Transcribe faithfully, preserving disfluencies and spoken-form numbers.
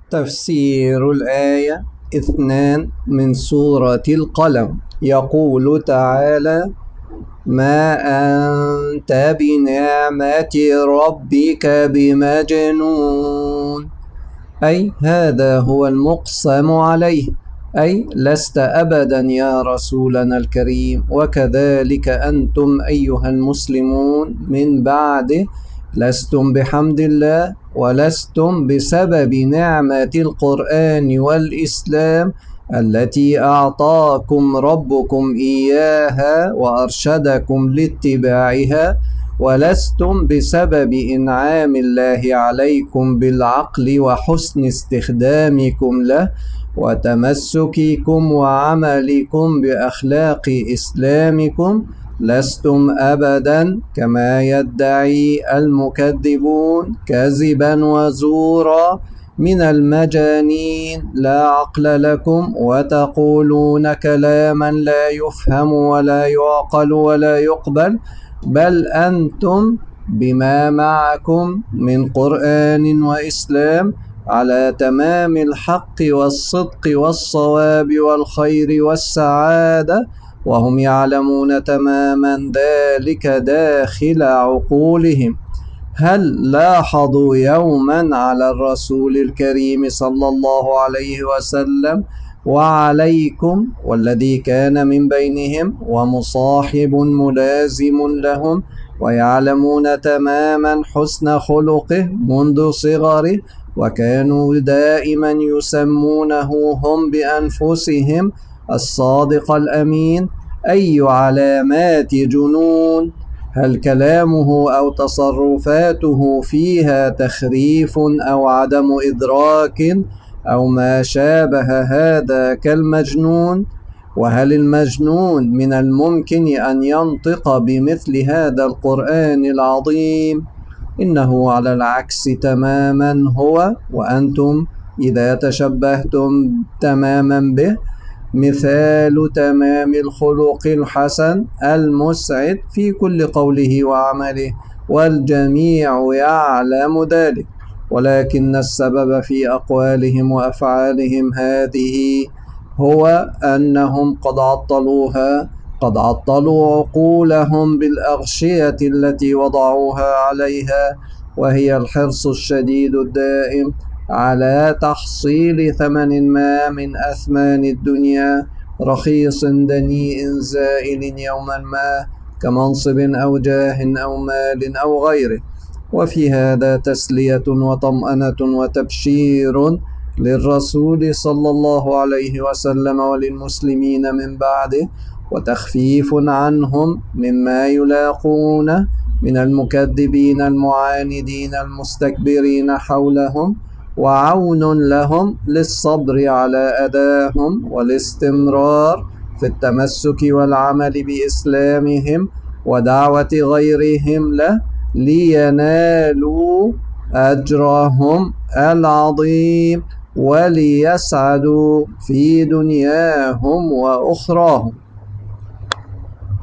تفسير الآية اثنان من سورة القلم. يقول تعالى: ما أنت بنعمة ربك بمجنون، أي هذا هو المقسم عليه، أي لست أبدا يا رسولنا الكريم، وكذلك أنتم أيها المسلمون من بعده لستم بحمد الله ولستم بسبب نعمة القرآن والإسلام التي أعطاكم ربكم إياها وأرشدكم لاتباعها، ولستم بسبب إنعام الله عليكم بالعقل وحسن استخدامكم له وتمسككم وعملكم بأخلاق إسلامكم، لستم أبدا كما يدعي المكذبون كذبا وزورا من المجانين لا عقل لكم، وتقولون كلاما لا يفهم ولا يعقل ولا يقبل، بل أنتم بما معكم من قرآن وإسلام على تمام الحق والصدق والصواب والخير والسعادة، وهم يعلمون تماما ذلك داخل عقولهم. هل لاحظوا يوما على الرسول الكريم صلى الله عليه وسلم وعليكم والذي كان من بينهم ومصاحب ملازم لهم ويعلمون تماما حسن خلقه منذ صغره، وكانوا دائما يسمونه هم بأنفسهم الصادق الأمين؟ أي علامات جنون! هل كلامه أو تصرفاته فيها تخريف أو عدم إدراك أو ما شابه هذا كالمجنون؟ وهل المجنون من الممكن أن ينطق بمثل هذا القرآن العظيم؟ إنه على العكس تماما هو وأنتم إذا تشبهتم تماما به مثال تمام الخلق الحسن المسعد في كل قوله وعمله، والجميع يعلم ذلك، ولكن السبب في أقوالهم وأفعالهم هذه هو أنهم قد عطلوها، قد عطلوا عقولهم بالأغشية التي وضعوها عليها، وهي الحرص الشديد الدائم على تحصيل ثمن ما من أثمان الدنيا رخيص دنيء زائل يوما ما كمنصب أو جاه أو مال أو غيره. وفي هذا تسلية وطمأنة وتبشير للرسول صلى الله عليه وسلم وللمسلمين من بعده، وتخفيف عنهم مما يلاقونه من المكذبين المعاندين المستكبرين حولهم، وعون لهم للصبر على أذاهم والاستمرار في التمسك والعمل بإسلامهم ودعوة غيرهم له لينالوا أجرهم العظيم وليسعدوا في دنياهم وأخراهم.